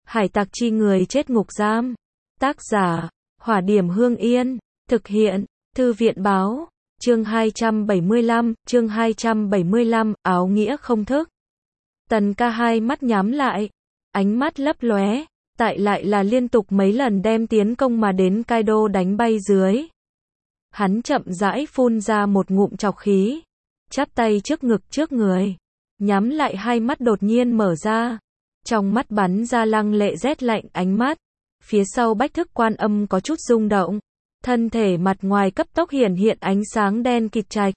Hải tặc chi người chết ngục giam. Tác giả, Hỏa Điểm Hương Yên. Thực hiện, Thư viện báo. Chương 275, áo nghĩa không thức. Tần Ca hai mắt nhắm lại, ánh mắt lấp lóe, tại lại là liên tục mấy lần đem tiến công mà đến Kaido đánh bay dưới. Hắn chậm rãi phun ra một ngụm trọc khí, chắp tay trước ngực trước người, nhắm lại hai mắt đột nhiên mở ra, trong mắt bắn ra lăng lệ rét lạnh ánh mắt. Phía sau Bách Thức Quan Âm có chút rung động, thân thể mặt ngoài cấp tốc hiển hiện ánh sáng đen kịt trạch.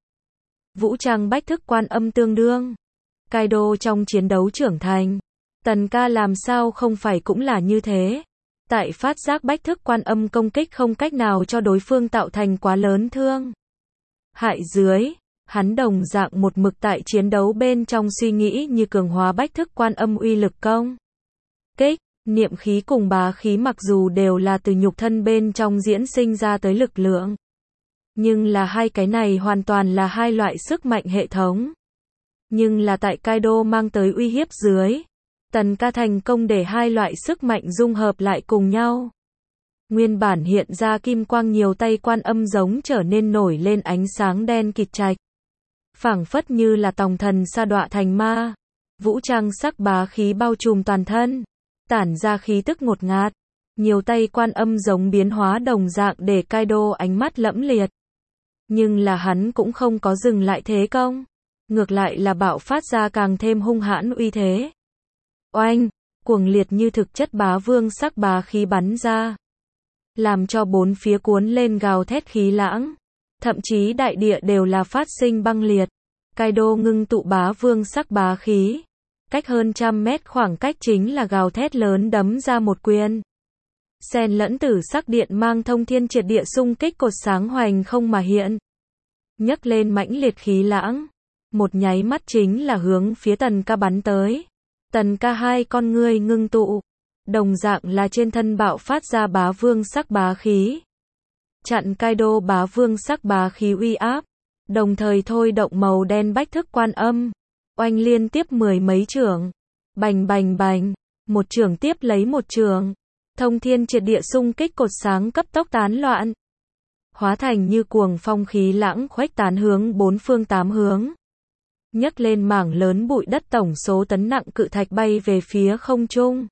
Vũ trang Bách Thức Quan Âm tương đương Kaido trong chiến đấu trưởng thành. Tần Ca làm sao không phải cũng là như thế. Tại phát giác Bách Thức Quan Âm công kích không cách nào cho đối phương tạo thành quá lớn thương hại dưới, hắn đồng dạng một mực tại chiến đấu bên trong suy nghĩ như cường hóa Bách Thức Quan Âm uy lực công kích. Niệm khí cùng bá khí mặc dù đều là từ nhục thân bên trong diễn sinh ra tới lực lượng, nhưng là hai cái này hoàn toàn là hai loại sức mạnh hệ thống. Nhưng là tại Kaido mang tới uy hiếp dưới, Tần Ca thành công để hai loại sức mạnh dung hợp lại cùng nhau. Nguyên bản hiện ra kim quang nhiều tay Quan Âm giống trở nên nổi lên ánh sáng đen kịt trạch, phảng phất như là tòng thần sa đọa thành ma. Vũ trang sắc bá khí bao trùm toàn thân, tản ra khí tức ngột ngạt. Nhiều tay Quan Âm giống biến hóa đồng dạng để Kaido ánh mắt lẫm liệt. Nhưng là hắn cũng không có dừng lại thế công, ngược lại là bạo phát ra càng thêm hung hãn uy thế. Oanh, cuồng liệt như thực chất bá vương sắc bá khí bắn ra, làm cho bốn phía cuốn lên gào thét khí lãng, thậm chí đại địa đều là phát sinh băng liệt. Kaido ngưng tụ bá vương sắc bá khí, cách hơn 100 mét khoảng cách chính là gào thét lớn đấm ra một quyền. Xen lẫn tử sắc điện mang thông thiên triệt địa xung kích cột sáng hoành không mà hiện, nhấc lên mãnh liệt khí lãng, một nháy mắt chính là hướng phía Tần Ca bắn tới. Tần Ca hai con ngươi ngưng tụ, đồng dạng là trên thân bạo phát ra bá vương sắc bá khí, chặn Kaido bá vương sắc bá khí uy áp, đồng thời thôi động màu đen Bách Thức Quan Âm, oanh liên tiếp mười mấy chưởng, bành bành bành, một chưởng tiếp lấy một chưởng, thông thiên triệt địa xung kích cột sáng cấp tốc tán loạn, hóa thành như cuồng phong khí lãng khuếch tán hướng bốn phương tám hướng, nhấc lên mảng lớn bụi đất tổng số tấn nặng cự thạch bay về phía không trung.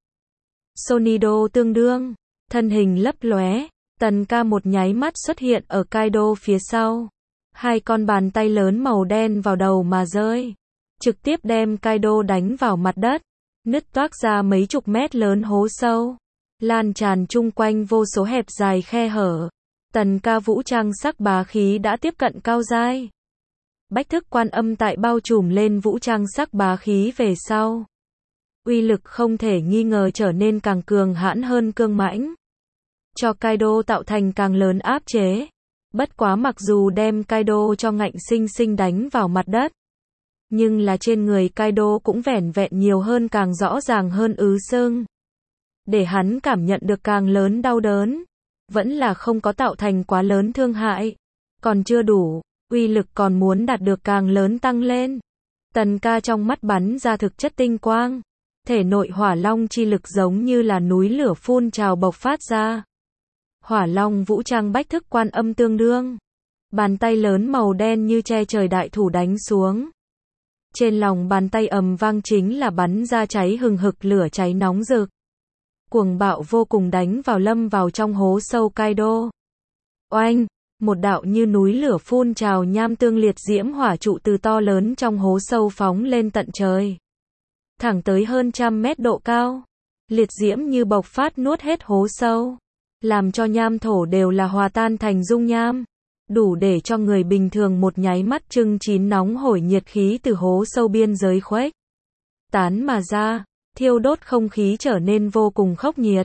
Sonido tương đương, thân hình lấp lóe, Tần Ca một nháy mắt xuất hiện ở Kaido phía sau. Hai con bàn tay lớn màu đen vào đầu mà rơi, trực tiếp đem Kaido đánh vào mặt đất, nứt toác ra mấy chục mét lớn hố sâu, lan tràn chung quanh vô số hẹp dài khe hở. Tần Ca vũ trang sắc bá khí đã tiếp cận cao giai. Bách Thức Quan Âm tại bao trùm lên vũ trang sắc bá khí về sau, uy lực không thể nghi ngờ trở nên càng cường hãn hơn cương mãnh, cho Kaido tạo thành càng lớn áp chế. Bất quá mặc dù đem Kaido cho ngạnh sinh sinh đánh vào mặt đất, nhưng là trên người Kaido cũng vẻn vẹn nhiều hơn càng rõ ràng hơn sưng, để hắn cảm nhận được càng lớn đau đớn, vẫn là không có tạo thành quá lớn thương hại, còn chưa đủ, uy lực còn muốn đạt được càng lớn tăng lên. Tần Ca trong mắt bắn ra thực chất tinh quang, thể nội hỏa long chi lực giống như là núi lửa phun trào bộc phát ra. Hỏa long vũ trang Bách Thức Quan Âm tương đương, bàn tay lớn màu đen như che trời đại thủ đánh xuống. Trên lòng bàn tay ầm vang chính là bắn ra cháy hừng hực lửa cháy nóng rực, cuồng bạo vô cùng đánh vào lâm vào trong hố sâu Kaido. Oanh, một đạo như núi lửa phun trào nham tương liệt diễm hỏa trụ từ to lớn trong hố sâu phóng lên tận trời, thẳng tới hơn 100 mét độ cao. Liệt diễm như bộc phát nuốt hết hố sâu, làm cho nham thổ đều là hòa tan thành dung nham, đủ để cho người bình thường một nháy mắt chưng chín nóng hổi nhiệt khí từ hố sâu biên giới khuếch tán mà ra, thiêu đốt không khí trở nên vô cùng khốc nhiệt.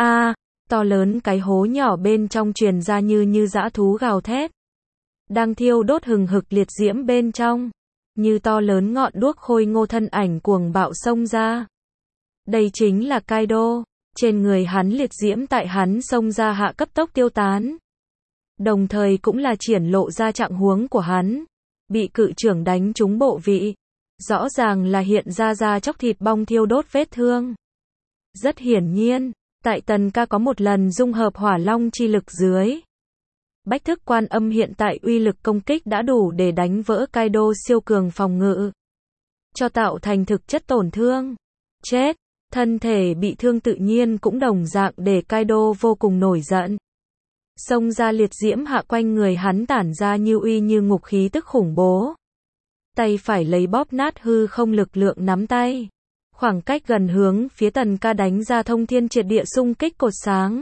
To lớn cái hố nhỏ bên trong truyền ra như dã thú gào thét, đang thiêu đốt hừng hực liệt diễm bên trong, như to lớn ngọn đuốc khôi ngô thân ảnh cuồng bạo xông ra. Đây chính là Kaido, trên người hắn liệt diễm tại hắn xông ra hạ cấp tốc tiêu tán, đồng thời cũng là triển lộ ra trạng huống của hắn, bị cự chưởng đánh trúng bộ vị, rõ ràng là hiện ra chóc thịt bong thiêu đốt vết thương. Rất hiển nhiên, tại Tần Ca có một lần dung hợp hỏa long chi lực dưới. Bách thức quan âm hiện tại uy lực công kích đã đủ để đánh vỡ Kaido siêu cường phòng ngự. Cho tạo thành thực chất tổn thương. Chết, thân thể bị thương tự nhiên cũng đồng dạng để Kaido vô cùng nổi giận. Xông ra liệt diễm hạ quanh người hắn tản ra như uy như ngục khí tức khủng bố. Tay phải lấy bóp nát hư không lực lượng nắm tay. Khoảng cách gần hướng phía Tần Ca đánh ra thông thiên triệt địa xung kích cột sáng.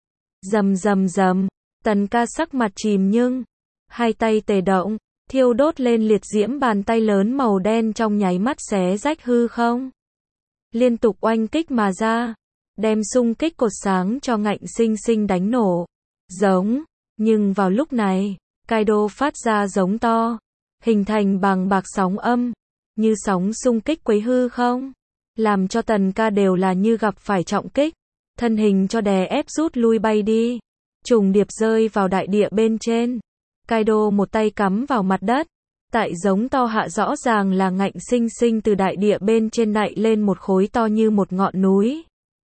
Rầm rầm rầm, Tần Ca sắc mặt chìm nhưng hai tay tề động, thiêu đốt lên liệt diễm bàn tay lớn màu đen trong nháy mắt xé rách hư không. Liên tục oanh kích mà ra, đem xung kích cột sáng cho ngạnh sinh sinh đánh nổ. Giống, nhưng vào lúc này, Kaido phát ra giống to, hình thành bằng bạc sóng âm, như sóng xung kích quấy hư không, làm cho Tần Ca đều là như gặp phải trọng kích, thân hình cho đè ép rút lui bay đi, trùng điệp rơi vào đại địa bên trên. Kaido một tay cắm vào mặt đất, tại giống to hạ rõ ràng là ngạnh sinh sinh từ đại địa bên trên nạy lên một khối to như một ngọn núi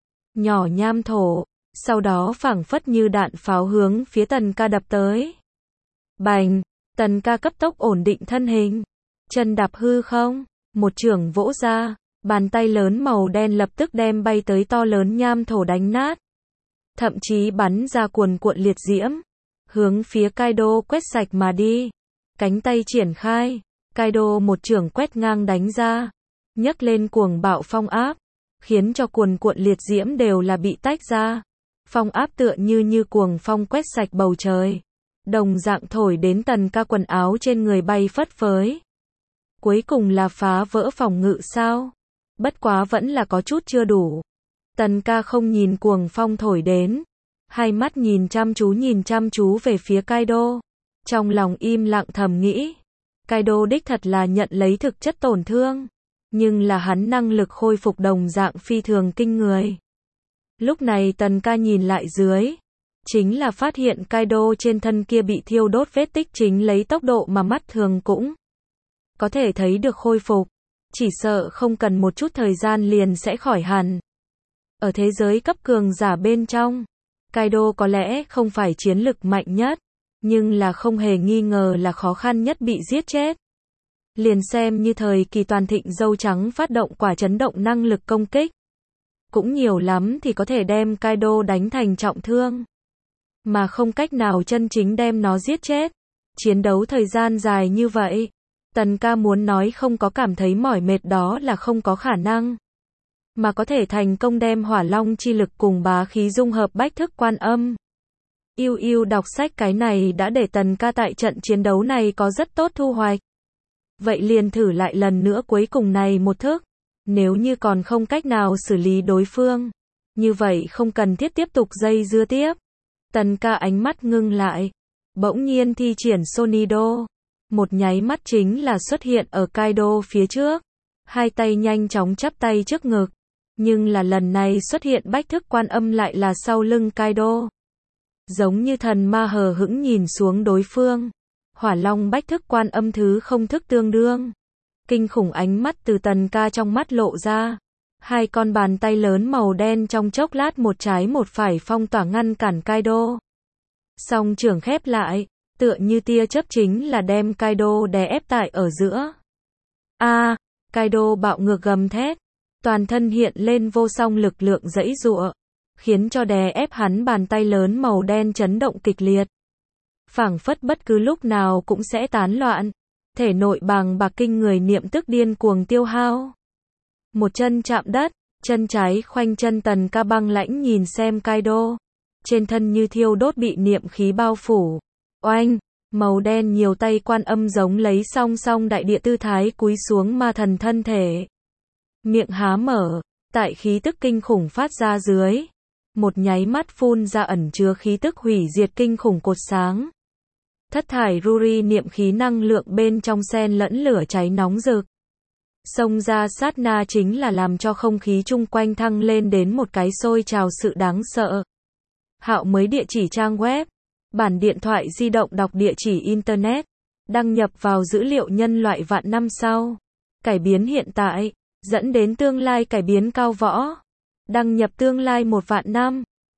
nhỏ nham thổ, sau đó phảng phất như đạn pháo hướng phía Tần Ca đập tới. Bành, Tần Ca cấp tốc ổn định thân hình, chân đạp hư không, một chưởng vỗ ra, bàn tay lớn màu đen lập tức đem bay tới to lớn nham thổ đánh nát, thậm chí bắn ra cuồn cuộn liệt diễm, hướng phía Kaido quét sạch mà đi. Cánh tay triển khai, Kaido một chưởng quét ngang đánh ra, nhấc lên cuồng bạo phong áp, khiến cho cuồn cuộn liệt diễm đều là bị tách ra. Phong áp tựa như cuồng phong quét sạch bầu trời, đồng dạng thổi đến Tần Ca quần áo trên người bay phất phới. Cuối cùng là phá vỡ phòng ngự sao? Bất quá vẫn là có chút chưa đủ. Tần Ca không nhìn cuồng phong thổi đến, hai mắt nhìn chăm chú về phía Kaido. Trong lòng im lặng thầm nghĩ, Kaido đích thật là nhận lấy thực chất tổn thương, nhưng là hắn năng lực khôi phục đồng dạng phi thường kinh người. Lúc này Tần Ca nhìn lại dưới, chính là phát hiện Kaido trên thân kia bị thiêu đốt vết tích chính lấy tốc độ mà mắt thường cũng có thể thấy được khôi phục, chỉ sợ không cần một chút thời gian liền sẽ khỏi hẳn. Ở thế giới cấp cường giả bên trong, Kaido có lẽ không phải chiến lực mạnh nhất, nhưng là không hề nghi ngờ là khó khăn nhất bị giết chết. Liền xem như thời kỳ toàn thịnh dâu trắng phát động quả chấn động năng lực công kích, cũng nhiều lắm thì có thể đem Kaido đánh thành trọng thương, mà không cách nào chân chính đem nó giết chết. Chiến đấu thời gian dài như vậy, Tần Ca muốn nói không có cảm thấy mỏi mệt đó là không có khả năng. Mà có thể thành công đem hỏa long chi lực cùng bá khí dung hợp bách thức quan âm. Yêu đọc sách cái này đã để Tần Ca tại trận chiến đấu này có rất tốt thu hoạch. Vậy liền thử lại lần nữa cuối cùng này một thức. Nếu như còn không cách nào xử lý đối phương, như vậy không cần thiết tiếp tục dây dưa tiếp. Tần Ca ánh mắt ngưng lại, bỗng nhiên thi triển Sonido. Một nháy mắt chính là xuất hiện ở Kaido phía trước. Hai tay nhanh chóng chắp tay trước ngực. Nhưng là lần này xuất hiện bách thức quan âm lại là sau lưng Kaido. Giống như thần ma hờ hững nhìn xuống đối phương. Hỏa long bách thức quan âm thứ không thức tương đương. Kinh khủng ánh mắt từ Tần Ca trong mắt lộ ra. Hai con bàn tay lớn màu đen trong chốc lát một trái một phải phong tỏa ngăn cản Kaido. Song trưởng khép lại, tựa như tia chớp chính là đem Kaido đè ép tại ở giữa. Kaido bạo ngược gầm thét, toàn thân hiện lên vô song lực lượng giãy giụa, khiến cho đè ép hắn bàn tay lớn màu đen chấn động kịch liệt. Phảng phất bất cứ lúc nào cũng sẽ tán loạn, thể nội bàng bạc kinh người niệm tức điên cuồng tiêu hao. Một chân chạm đất, chân trái khoanh chân. Tần Ca băng lãnh nhìn xem Kaido, trên thân như thiêu đốt bị niệm khí bao phủ. Oanh, màu đen nhiều tay quan âm giống lấy song song đại địa tư thái cúi xuống ma thần thân thể. Miệng há mở, tại khí tức kinh khủng phát ra dưới, một nháy mắt phun ra ẩn chứa khí tức hủy diệt kinh khủng cột sáng. Thất thải Ruri niệm khí năng lượng bên trong xen lẫn lửa cháy nóng rực. Xông ra sát na chính là làm cho không khí chung quanh thăng lên đến một cái sôi trào sự đáng sợ. Hạo mới địa chỉ trang web, bản điện thoại di động đọc địa chỉ internet, đăng nhập vào dữ liệu nhân loại vạn năm sau. Cải biến hiện tại, dẫn đến tương lai cải biến cao võ. Đăng nhập tương lai 1 vạn năm.